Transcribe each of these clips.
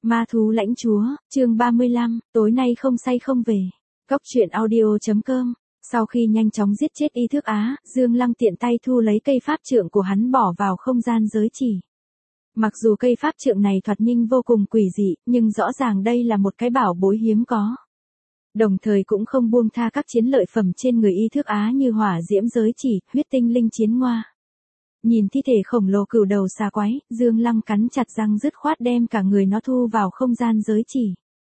Ma thú lãnh chúa, chương 35, tối nay không say không về. Cốc truyện audio.com. Sau khi nhanh chóng giết chết Y Thước Á, Dương Lăng tiện tay thu lấy cây pháp trượng của hắn bỏ vào không gian giới chỉ. Mặc dù cây pháp trượng này thoạt nhìn vô cùng quỷ dị, nhưng rõ ràng đây là một cái bảo bối hiếm có. Đồng thời cũng không buông tha các chiến lợi phẩm trên người Y Thước Á như hỏa diễm giới chỉ, huyết tinh linh chiến ngoa. Nhìn thi thể khổng lồ cừu đầu xà quái, Dương Lăng cắn chặt răng dứt khoát đem cả người nó thu vào không gian giới chỉ.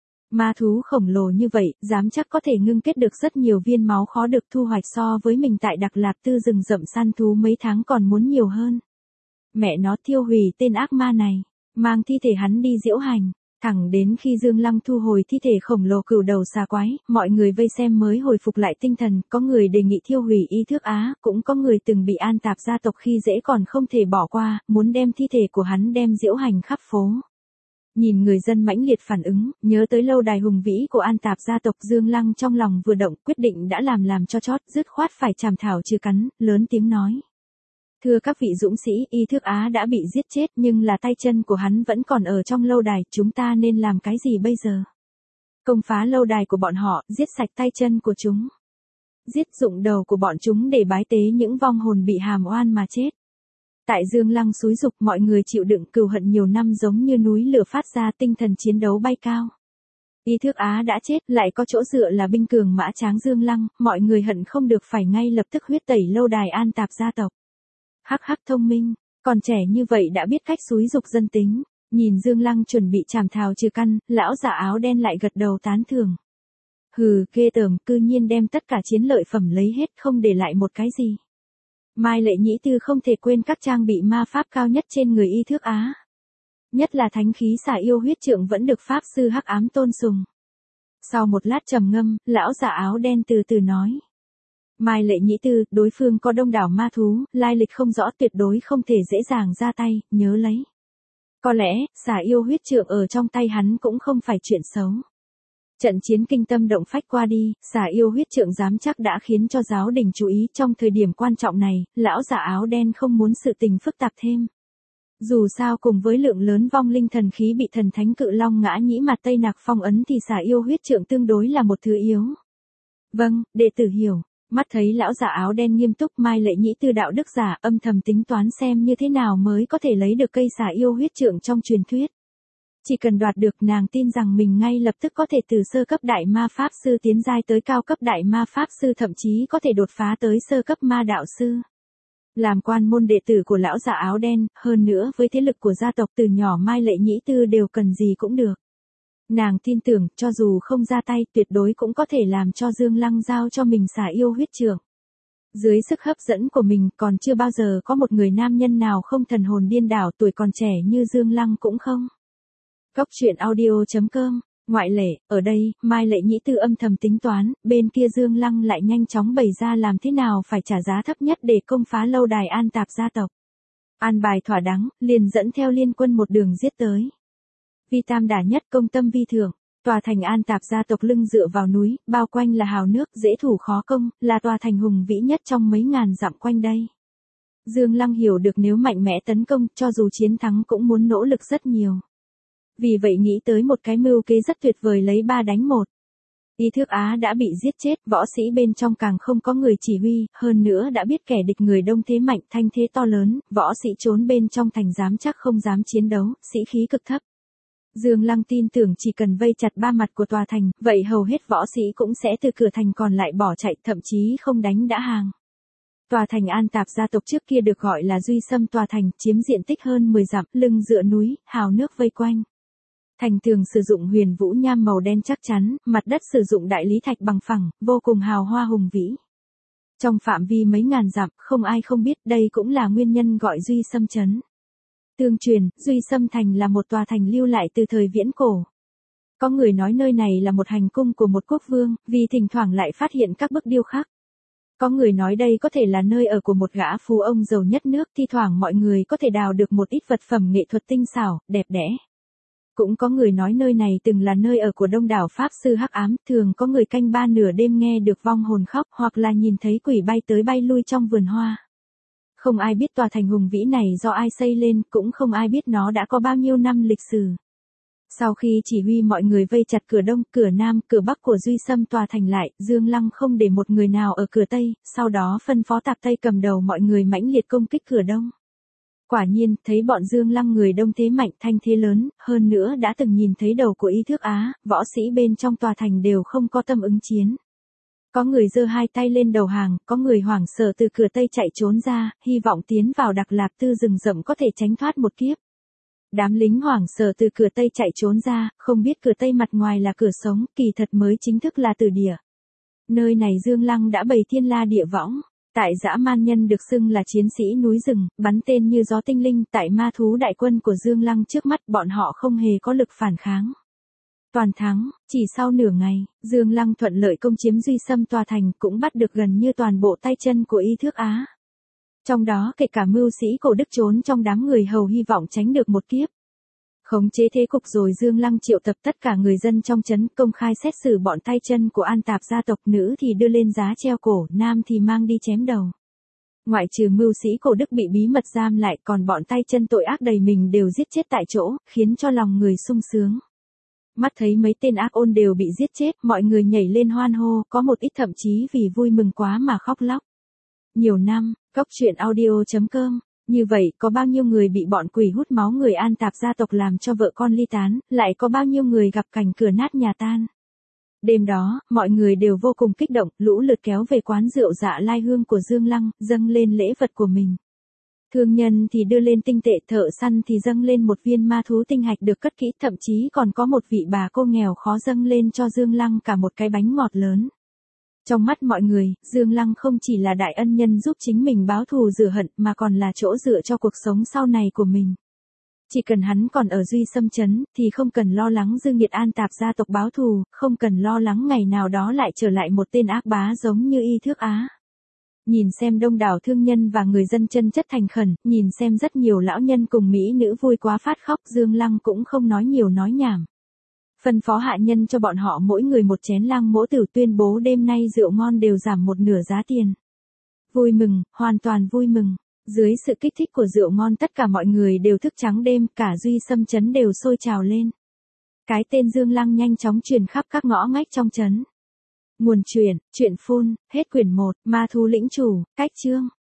Ma thú khổng lồ như vậy, dám chắc có thể ngưng kết được rất nhiều viên máu khó được thu hoạch so với mình tại Đặc Lạc Tư rừng rậm săn thú mấy tháng còn muốn nhiều hơn. Mẹ nó tiêu hủy tên ác ma này, mang thi thể hắn đi diễu hành. Thẳng đến khi Dương Lăng thu hồi thi thể khổng lồ cừu đầu xà quái, mọi người vây xem mới hồi phục lại tinh thần, có người đề nghị thiêu hủy Y Thước Á, cũng có người từng bị An Tạp gia tộc khi dễ còn không thể bỏ qua, muốn đem thi thể của hắn đem diễu hành khắp phố. Nhìn người dân mãnh liệt phản ứng, nhớ tới lâu đài hùng vĩ của An Tạp gia tộc, Dương Lăng trong lòng vừa động, quyết định đã làm cho chót, dứt khoát phải chảm thảo trừ cắn, lớn tiếng nói. Thưa các vị dũng sĩ, Y Thước Á đã bị giết chết nhưng là tay chân của hắn vẫn còn ở trong lâu đài, chúng ta nên làm cái gì bây giờ? Công phá lâu đài của bọn họ, giết sạch tay chân của chúng. Giết dụng đầu của bọn chúng để bái tế những vong hồn bị hàm oan mà chết. Tại Dương Lăng xúi dục mọi người chịu đựng cừu hận nhiều năm giống như núi lửa phát ra, tinh thần chiến đấu bay cao. Y Thước Á đã chết, lại có chỗ dựa là binh cường mã tráng Dương Lăng, mọi người hận không được phải ngay lập tức huyết tẩy lâu đài An Tạp gia tộc. Hắc hắc thông minh, còn trẻ như vậy đã biết cách xúi dục dân tính. Nhìn Dương Lăng chuẩn bị chảm thảo trừ căn, lão giả áo đen lại gật đầu tán thưởng. Hừ, ghê tởm, cư nhiên đem tất cả chiến lợi phẩm lấy hết không để lại một cái gì. Mai Lệ Nhĩ Tư không thể quên các trang bị ma pháp cao nhất trên người Y Thước Á. Nhất là thánh khí xà yêu huyết trượng vẫn được pháp sư Hắc Ám tôn sùng. Sau một lát trầm ngâm, lão giả áo đen từ từ nói. Mai Lệ Nhĩ Tư, đối phương có đông đảo ma thú, lai lịch không rõ, tuyệt đối không thể dễ dàng ra tay, nhớ lấy. Có lẽ, xà yêu huyết trượng ở trong tay hắn cũng không phải chuyện xấu. Trận chiến kinh tâm động phách qua đi, xà yêu huyết trượng dám chắc đã khiến cho giáo đình chú ý. Trong thời điểm quan trọng này, lão giả áo đen không muốn sự tình phức tạp thêm. Dù sao cùng với lượng lớn vong linh thần khí bị thần thánh cự long ngã nhĩ mặt Tây Nạc phong ấn thì xà yêu huyết trượng tương đối là một thứ yếu. Vâng, đệ tử hiểu. Mắt thấy lão giả áo đen nghiêm túc, Mai Lệ Nhĩ Tư đạo đức giả âm thầm tính toán xem như thế nào mới có thể lấy được cây xà yêu huyết trượng trong truyền thuyết. Chỉ cần đoạt được, nàng tin rằng mình ngay lập tức có thể từ sơ cấp đại ma pháp sư tiến giai tới cao cấp đại ma pháp sư, thậm chí có thể đột phá tới sơ cấp ma đạo sư. Làm quan môn đệ tử của lão giả áo đen, hơn nữa với thế lực của gia tộc từ nhỏ Mai Lệ Nhĩ Tư đều cần gì cũng được. Nàng tin tưởng, cho dù không ra tay, tuyệt đối cũng có thể làm cho Dương Lăng giao cho mình xà yêu huyết trượng. Dưới sức hấp dẫn của mình, còn chưa bao giờ có một người nam nhân nào không thần hồn điên đảo, tuổi còn trẻ như Dương Lăng cũng không. Cốc truyện audio.com, ngoại lệ, ở đây, Mai Lệ Nhĩ Tư âm thầm tính toán, bên kia Dương Lăng lại nhanh chóng bày ra làm thế nào phải trả giá thấp nhất để công phá lâu đài An Tạp gia tộc. An bài thỏa đáng, liền dẫn theo liên quân một đường giết tới. Vi tam đả nhất, công tâm vi thượng. Tòa thành An Tạp gia tộc lưng dựa vào núi, bao quanh là hào nước, dễ thủ khó công, là tòa thành hùng vĩ nhất trong mấy ngàn dặm quanh đây. Dương Lăng hiểu được nếu mạnh mẽ tấn công, cho dù chiến thắng cũng muốn nỗ lực rất nhiều. Vì vậy nghĩ tới một cái mưu kế rất tuyệt vời, lấy 3 đánh 1. Y Thước Á đã bị giết chết, võ sĩ bên trong càng không có người chỉ huy, hơn nữa đã biết kẻ địch người đông thế mạnh, thanh thế to lớn, võ sĩ trốn bên trong thành dám chắc không dám chiến đấu, sĩ khí cực thấp. Dương Lăng tin tưởng chỉ cần vây chặt 3 mặt của tòa thành, vậy hầu hết võ sĩ cũng sẽ từ cửa thành còn lại bỏ chạy, thậm chí không đánh đã hàng. Tòa thành An Tạp gia tộc trước kia được gọi là Duy Sâm tòa thành, chiếm diện tích hơn 10 dặm, lưng dựa núi, hào nước vây quanh. Thành tường sử dụng huyền vũ nham màu đen chắc chắn, mặt đất sử dụng đại lý thạch bằng phẳng, vô cùng hào hoa hùng vĩ. Trong phạm vi mấy ngàn dặm, không ai không biết, đây cũng là nguyên nhân gọi Duy Sâm trấn. Tương truyền, Duy Sâm thành là một tòa thành lưu lại từ thời viễn cổ. Có người nói nơi này là một hành cung của một quốc vương, vì thỉnh thoảng lại phát hiện các bức điêu khắc. Có người nói đây có thể là nơi ở của một gã phú ông giàu nhất nước, thi thoảng mọi người có thể đào được một ít vật phẩm nghệ thuật tinh xảo, đẹp đẽ. Cũng có người nói nơi này từng là nơi ở của đông đảo pháp sư Hắc Ám, thường có người canh ba nửa đêm nghe được vong hồn khóc, hoặc là nhìn thấy quỷ bay tới bay lui trong vườn hoa. Không ai biết tòa thành hùng vĩ này do ai xây lên, cũng không ai biết nó đã có bao nhiêu năm lịch sử. Sau khi chỉ huy mọi người vây chặt cửa đông, cửa nam, cửa bắc của Duy Xâm tòa thành lại, Dương Lăng không để một người nào ở cửa tây, sau đó phân phó Tạp Tây cầm đầu mọi người mãnh liệt công kích cửa đông. Quả nhiên, thấy bọn Dương Lăng người đông thế mạnh thanh thế lớn, hơn nữa đã từng nhìn thấy đầu của Y Thước Á, võ sĩ bên trong tòa thành đều không có tâm ứng chiến. Có người giơ hai tay lên đầu hàng, có người hoảng sợ từ cửa tây chạy trốn ra, hy vọng tiến vào Đặc Lạp Tư rừng rậm có thể tránh thoát một kiếp. Đám lính hoảng sợ từ cửa tây chạy trốn ra, không biết cửa tây mặt ngoài là cửa sống, kỳ thật mới chính thức là tử địa. Nơi này Dương Lăng đã bày thiên la địa võng. Tại dã man nhân được xưng là chiến sĩ núi rừng, bắn tên như gió tinh linh, tại ma thú đại quân của Dương Lăng trước mắt bọn họ không hề có lực phản kháng. Toàn thắng, chỉ sau nửa ngày, Dương Lăng thuận lợi công chiếm Duy Xâm tòa thành, cũng bắt được gần như toàn bộ tay chân của Y Thước Á. Trong đó kể cả mưu sĩ cổ đức trốn trong đám người hầu hy vọng tránh được một kiếp. Khống chế thế cục rồi Dương Lăng triệu tập tất cả người dân trong trấn công khai xét xử bọn tay chân của An Tạp gia tộc, nữ thì đưa lên giá treo cổ, nam thì mang đi chém đầu. Ngoại trừ mưu sĩ cổ đức bị bí mật giam lại, còn bọn tay chân tội ác đầy mình đều giết chết tại chỗ, khiến cho lòng người sung sướng. Mắt thấy mấy tên ác ôn đều bị giết chết, mọi người nhảy lên hoan hô, có một ít thậm chí vì vui mừng quá mà khóc lóc. Nhiều năm, Cóc Truyện Audio.com. Như vậy, có bao nhiêu người bị bọn quỷ hút máu người An Tạp gia tộc làm cho vợ con ly tán, lại có bao nhiêu người gặp cảnh cửa nát nhà tan. Đêm đó, mọi người đều vô cùng kích động, lũ lượt kéo về quán rượu Dạ Lai Hương của Dương Lăng, dâng lên lễ vật của mình. Thương nhân thì đưa lên tinh tệ, thợ săn thì dâng lên một viên ma thú tinh hạch được cất kỹ, thậm chí còn có một vị bà cô nghèo khó dâng lên cho Dương Lăng cả một cái bánh ngọt lớn. Trong mắt mọi người, Dương Lăng không chỉ là đại ân nhân giúp chính mình báo thù rửa hận mà còn là chỗ dựa cho cuộc sống sau này của mình. Chỉ cần hắn còn ở Duy Xâm trấn, thì không cần lo lắng Dương Nghiệt An Tạp gia tộc báo thù, không cần lo lắng ngày nào đó lại trở lại một tên ác bá giống như Y Thước Á. Nhìn xem đông đảo thương nhân và người dân chân chất thành khẩn, nhìn xem rất nhiều lão nhân cùng mỹ nữ vui quá phát khóc, Dương Lăng cũng không nói nhiều nói nhảm. Phân phó hạ nhân cho bọn họ mỗi người một chén lang mỗ tử, tuyên bố đêm nay rượu ngon đều giảm một nửa giá tiền. Vui mừng, hoàn toàn vui mừng. Dưới sự kích thích của rượu ngon tất cả mọi người đều thức trắng đêm, cả Duy Xâm trấn đều sôi trào lên. Cái tên Dương Lăng nhanh chóng truyền khắp các ngõ ngách trong trấn. Nguồn truyện, truyện phun, hết quyển 1, Ma thú lĩnh chủ, cách chương.